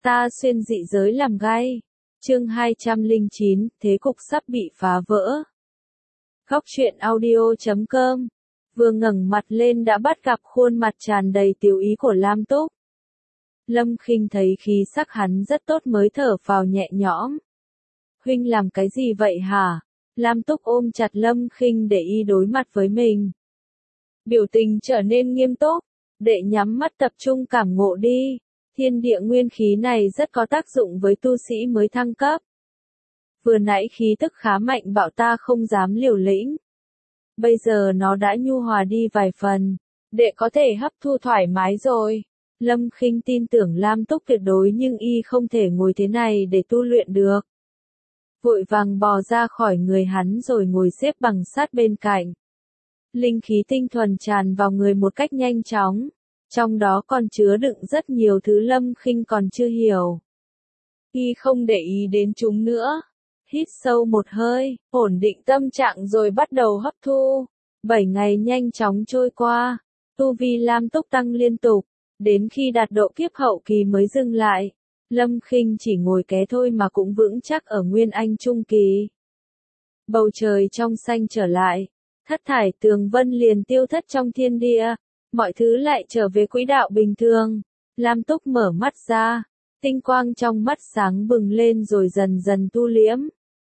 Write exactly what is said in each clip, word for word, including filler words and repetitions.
Ta xuyên dị giới làm gay. Chương hai trăm lẻ chín, thế cục sắp bị phá vỡ. Góc truyện audio chấm com. Vừa ngẩng mặt lên đã bắt gặp khuôn mặt tràn đầy tiểu ý của Lam Túc. Lâm Khinh thấy khí sắc hắn rất tốt mới thở phào nhẹ nhõm. Huynh làm cái gì vậy hả? Lam Túc ôm chặt Lâm Khinh để y đối mặt với mình. Biểu tình trở nên nghiêm túc, đệ nhắm mắt tập trung cảm ngộ đi. Thiên địa nguyên khí này rất có tác dụng với tu sĩ mới thăng cấp. Vừa nãy khí tức khá mạnh bảo ta không dám liều lĩnh. Bây giờ nó đã nhu hòa đi vài phần, đệ có thể hấp thu thoải mái rồi. Lâm Khinh tin tưởng Lam Túc tuyệt đối nhưng y không thể ngồi thế này để tu luyện được. Vội vàng bò ra khỏi người hắn rồi ngồi xếp bằng sát bên cạnh. Linh khí tinh thuần tràn vào người một cách nhanh chóng. Trong đó còn chứa đựng rất nhiều thứ Lâm Khinh còn chưa hiểu. Y không để ý đến chúng nữa. Hít sâu một hơi, ổn định tâm trạng rồi bắt đầu hấp thu. Bảy ngày nhanh chóng trôi qua. Tu vi Lam Túc tăng liên tục. Đến khi đạt độ kiếp hậu kỳ mới dừng lại. Lâm Khinh chỉ ngồi ké thôi mà cũng vững chắc ở Nguyên Anh trung kỳ. Bầu trời trong xanh trở lại. Thất thải tường vân liền tiêu thất trong thiên địa. Mọi thứ lại trở về quỹ đạo bình thường. Lam Túc mở mắt ra. Tinh quang trong mắt sáng bừng lên rồi dần dần tu liễm.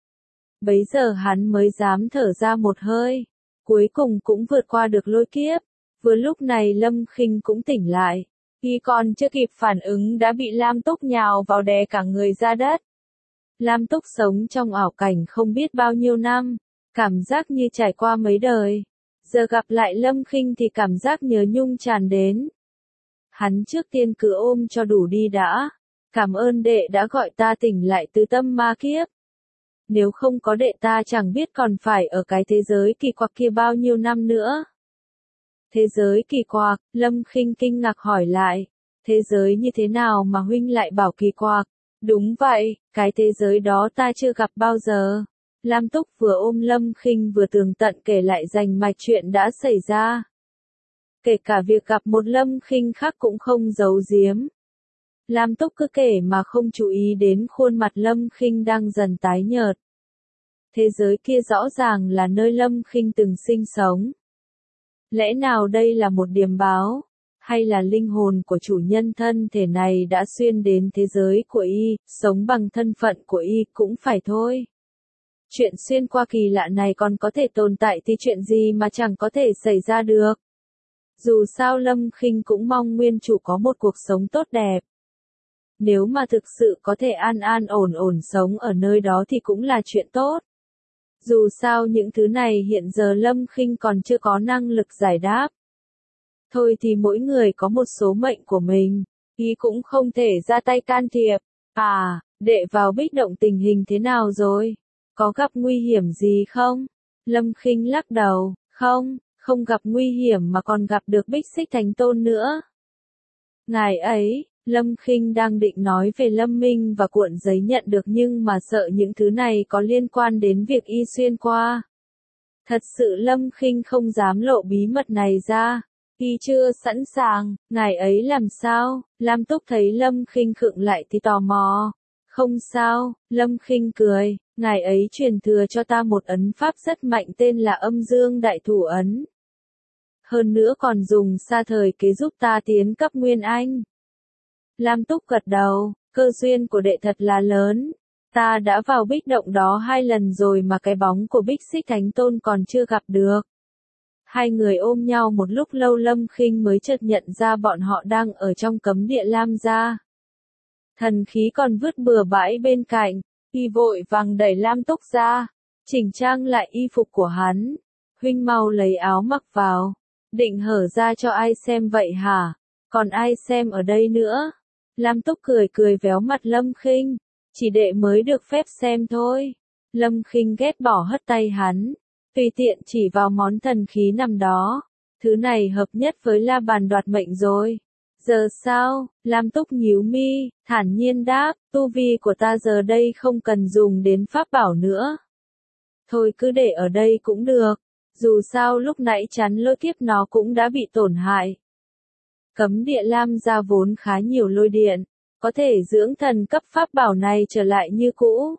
Bấy giờ hắn mới dám thở ra một hơi. Cuối cùng cũng vượt qua được lôi kiếp. Vừa lúc này Lâm Khinh cũng tỉnh lại. Y còn chưa kịp phản ứng đã bị Lam Túc nhào vào đè cả người ra đất. Lam Túc sống trong ảo cảnh không biết bao nhiêu năm. Cảm giác như trải qua mấy đời. Giờ gặp lại Lâm Khinh thì cảm giác nhớ nhung tràn đến. Hắn trước tiên cứ ôm cho đủ đi đã. Cảm ơn đệ đã gọi ta tỉnh lại từ tâm ma kiếp. Nếu không có đệ ta chẳng biết còn phải ở cái thế giới kỳ quặc kia bao nhiêu năm nữa. Thế giới kỳ quặc, Lâm Khinh kinh ngạc hỏi lại. Thế giới như thế nào mà huynh lại bảo kỳ quặc? Đúng vậy, cái thế giới đó ta chưa gặp bao giờ. Lam Túc vừa ôm Lâm Khinh vừa tường tận kể lại rành mạch chuyện đã xảy ra. Kể cả việc gặp một Lâm Khinh khác cũng không giấu giếm. Lam Túc cứ kể mà không chú ý đến khuôn mặt Lâm Khinh đang dần tái nhợt. Thế giới kia rõ ràng là nơi Lâm Khinh từng sinh sống. Lẽ nào đây là một điềm báo? Hay là linh hồn của chủ nhân thân thể này đã xuyên đến thế giới của y, sống bằng thân phận của y cũng phải thôi. Chuyện xuyên qua kỳ lạ này còn có thể tồn tại thì chuyện gì mà chẳng có thể xảy ra được. Dù sao Lâm Khinh cũng mong nguyên chủ có một cuộc sống tốt đẹp. Nếu mà thực sự có thể an an ổn ổn sống ở nơi đó thì cũng là chuyện tốt. Dù sao những thứ này hiện giờ Lâm Khinh còn chưa có năng lực giải đáp. Thôi thì mỗi người có một số mệnh của mình, y cũng không thể ra tay can thiệp. À, đệ vào Bích Động tình hình thế nào rồi? Có gặp nguy hiểm gì không? Lâm Khinh lắc đầu, không, không gặp nguy hiểm mà còn gặp được Bích Xích Thánh Tôn nữa. Ngài ấy, Lâm Khinh đang định nói về Lâm Minh và cuộn giấy nhận được nhưng mà sợ những thứ này có liên quan đến việc y xuyên qua. Thật sự Lâm Khinh không dám lộ bí mật này ra. Y chưa sẵn sàng, ngài ấy làm sao? Lam Túc thấy Lâm Khinh khựng lại thì tò mò. Không sao, Lâm Khinh cười, ngài ấy truyền thừa cho ta một ấn pháp rất mạnh tên là Âm Dương Đại Thủ Ấn. Hơn nữa còn dùng sa thời kế giúp ta tiến cấp Nguyên Anh. Lam Túc gật đầu, cơ duyên của đệ thật là lớn. Ta đã vào Bích Động đó hai lần rồi mà cái bóng của Bích Xích Thánh Tôn còn chưa gặp được. Hai người ôm nhau một lúc lâu Lâm Khinh mới chợt nhận ra bọn họ đang ở trong cấm địa Lam gia. Thần khí còn vứt bừa bãi bên cạnh, y vội vàng đẩy Lam Túc ra, chỉnh trang lại y phục của hắn. Huynh mau lấy áo mặc vào, định hở ra cho ai xem vậy hả? Còn ai xem ở đây nữa? Lam Túc cười cười véo mặt Lâm Khinh, chỉ đệ mới được phép xem thôi. Lâm Khinh ghét bỏ hất tay hắn, tùy tiện chỉ vào món thần khí nằm đó. Thứ này hợp nhất với la bàn đoạt mệnh rồi. Giờ sao? Lam Túc nhíu mi, thản nhiên đáp, tu vi của ta giờ đây không cần dùng đến pháp bảo nữa. Thôi cứ để ở đây cũng được, dù sao lúc nãy chắn lôi kiếp nó cũng đã bị tổn hại. Cấm địa Lam gia vốn khá nhiều lôi điện, có thể dưỡng thần cấp pháp bảo này trở lại như cũ.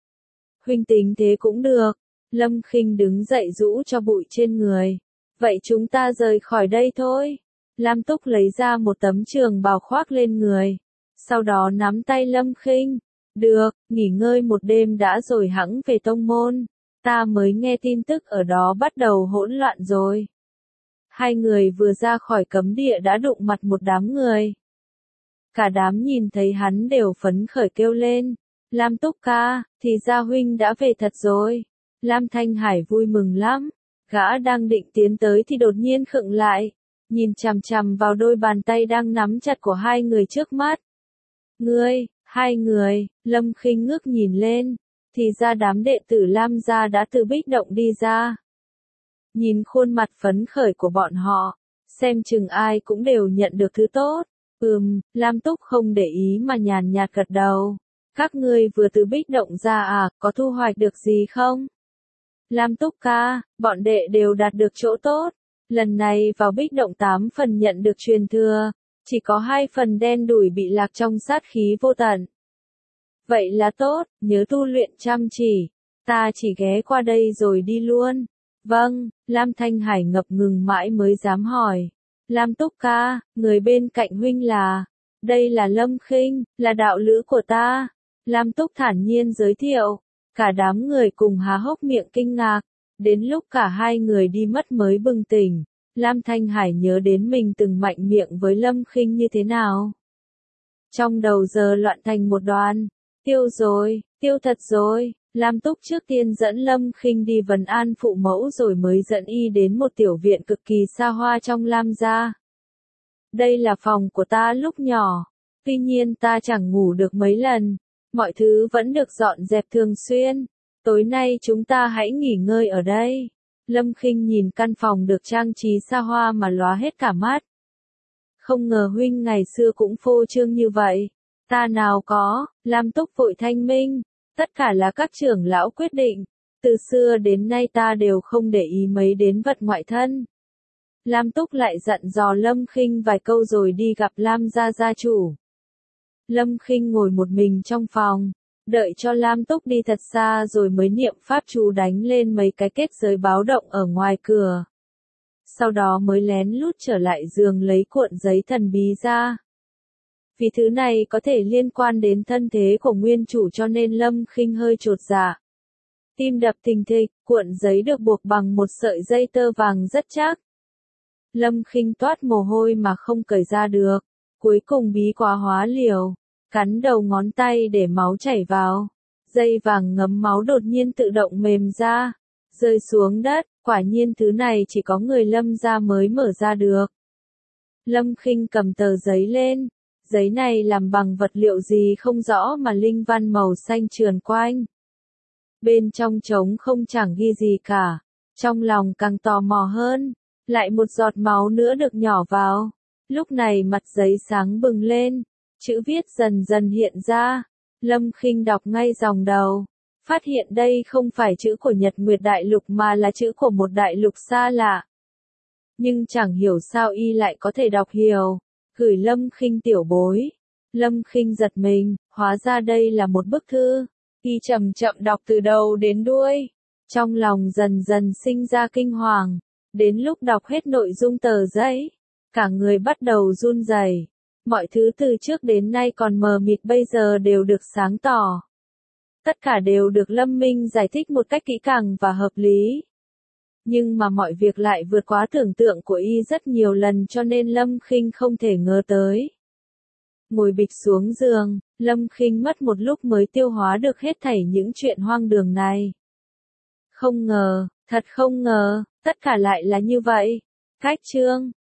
Huynh tính thế cũng được. Lâm Khinh đứng dậy rũ cho bụi trên người. Vậy chúng ta rời khỏi đây thôi. Lam Túc lấy ra một tấm trường bào khoác lên người. Sau đó nắm tay Lâm Khinh. Được, nghỉ ngơi một đêm đã rồi hẵng về tông môn. Ta mới nghe tin tức ở đó bắt đầu hỗn loạn rồi. Hai người vừa ra khỏi cấm địa đã đụng mặt một đám người. Cả đám nhìn thấy hắn đều phấn khởi kêu lên. Lam Túc ca, thì ra huynh đã về thật rồi. Lam Thanh Hải vui mừng lắm. Gã đang định tiến tới thì đột nhiên khựng lại. Nhìn chằm chằm vào đôi bàn tay đang nắm chặt của hai người trước mắt. Ngươi, hai người, Lâm Khinh ngước nhìn lên. Thì ra đám đệ tử Lam gia đã từ bích động đi ra. Nhìn khuôn mặt phấn khởi của bọn họ, xem chừng ai cũng đều nhận được thứ tốt. Ừm, Lam Túc không để ý mà nhàn nhạt gật đầu. Các ngươi vừa từ bích động ra à, có thu hoạch được gì không? Lam Túc ca, bọn đệ đều đạt được chỗ tốt. Lần này vào bích động tám phần nhận được truyền thừa, chỉ có hai phần đen đủi bị lạc trong sát khí vô tận. Vậy là tốt, nhớ tu luyện chăm chỉ. Ta chỉ ghé qua đây rồi đi luôn. Vâng, Lam Thanh Hải ngập ngừng mãi mới dám hỏi. Lam Túc ca, người bên cạnh huynh là... Đây là Lâm Khinh, là đạo lữ của ta. Lam Túc thản nhiên giới thiệu. Cả đám người cùng há hốc miệng kinh ngạc. Đến lúc cả hai người đi mất mới bừng tỉnh. Lam Thanh Hải nhớ đến mình từng mạnh miệng với Lâm Khinh như thế nào. Trong đầu giờ loạn thành một đoàn. Tiêu rồi, tiêu thật rồi. Lam Túc trước tiên dẫn Lâm Khinh đi vấn an phụ mẫu rồi mới dẫn y đến một tiểu viện cực kỳ xa hoa trong Lam gia. Đây là phòng của ta lúc nhỏ. Tuy nhiên ta chẳng ngủ được mấy lần. Mọi thứ vẫn được dọn dẹp thường xuyên. Tối nay chúng ta hãy nghỉ ngơi ở đây. Lâm Khinh nhìn căn phòng được trang trí xa hoa mà lóa hết cả mắt. Không ngờ huynh ngày xưa cũng phô trương như vậy. Ta nào có, Lam Túc vội thanh minh. Tất cả là các trưởng lão quyết định. Từ xưa đến nay ta đều không để ý mấy đến vật ngoại thân. Lam Túc lại dặn dò Lâm Khinh vài câu rồi đi gặp Lam gia gia chủ. Lâm Khinh ngồi một mình trong phòng, đợi cho Lam Túc đi thật xa rồi mới niệm pháp chú đánh lên mấy cái kết giới báo động ở ngoài cửa. Sau đó mới lén lút trở lại giường lấy cuộn giấy thần bí ra. Vì thứ này có thể liên quan đến thân thế của nguyên chủ cho nên Lâm Khinh hơi chột dạ. Tim đập thình thịch, cuộn giấy được buộc bằng một sợi dây tơ vàng rất chắc. Lâm Khinh toát mồ hôi mà không cởi ra được. Cuối cùng bí quá hóa liều, cắn đầu ngón tay để máu chảy vào. Dây vàng ngấm máu đột nhiên tự động mềm ra, rơi xuống đất. Quả nhiên thứ này chỉ có người Lâm gia mới mở ra được. Lâm Khinh cầm tờ giấy lên. Giấy này làm bằng vật liệu gì không rõ mà linh văn màu xanh trườn quanh. Bên trong trống không chẳng ghi gì cả. Trong lòng càng tò mò hơn. Lại một giọt máu nữa được nhỏ vào. Lúc này mặt giấy sáng bừng lên. Chữ viết dần dần hiện ra. Lâm Khinh đọc ngay dòng đầu. Phát hiện đây không phải chữ của Nhật Nguyệt Đại Lục mà là chữ của một đại lục xa lạ. Nhưng chẳng hiểu sao y lại có thể đọc hiểu. Gửi Lâm Khinh tiểu bối. Lâm Khinh giật mình, hóa ra đây là một bức thư. Y chậm chậm đọc từ đầu đến đuôi. Trong lòng dần dần sinh ra kinh hoàng. Đến lúc đọc hết nội dung tờ giấy, cả người bắt đầu run rẩy. Mọi thứ từ trước đến nay còn mờ mịt bây giờ đều được sáng tỏ. Tất cả đều được Lâm Minh giải thích một cách kỹ càng và hợp lý. Nhưng mà mọi việc lại vượt quá tưởng tượng của y rất nhiều lần cho nên Lâm Khinh không thể ngờ tới. Ngồi bịch xuống giường, Lâm Khinh mất một lúc mới tiêu hóa được hết thảy những chuyện hoang đường này. Không ngờ, thật không ngờ, tất cả lại là như vậy. Cách chương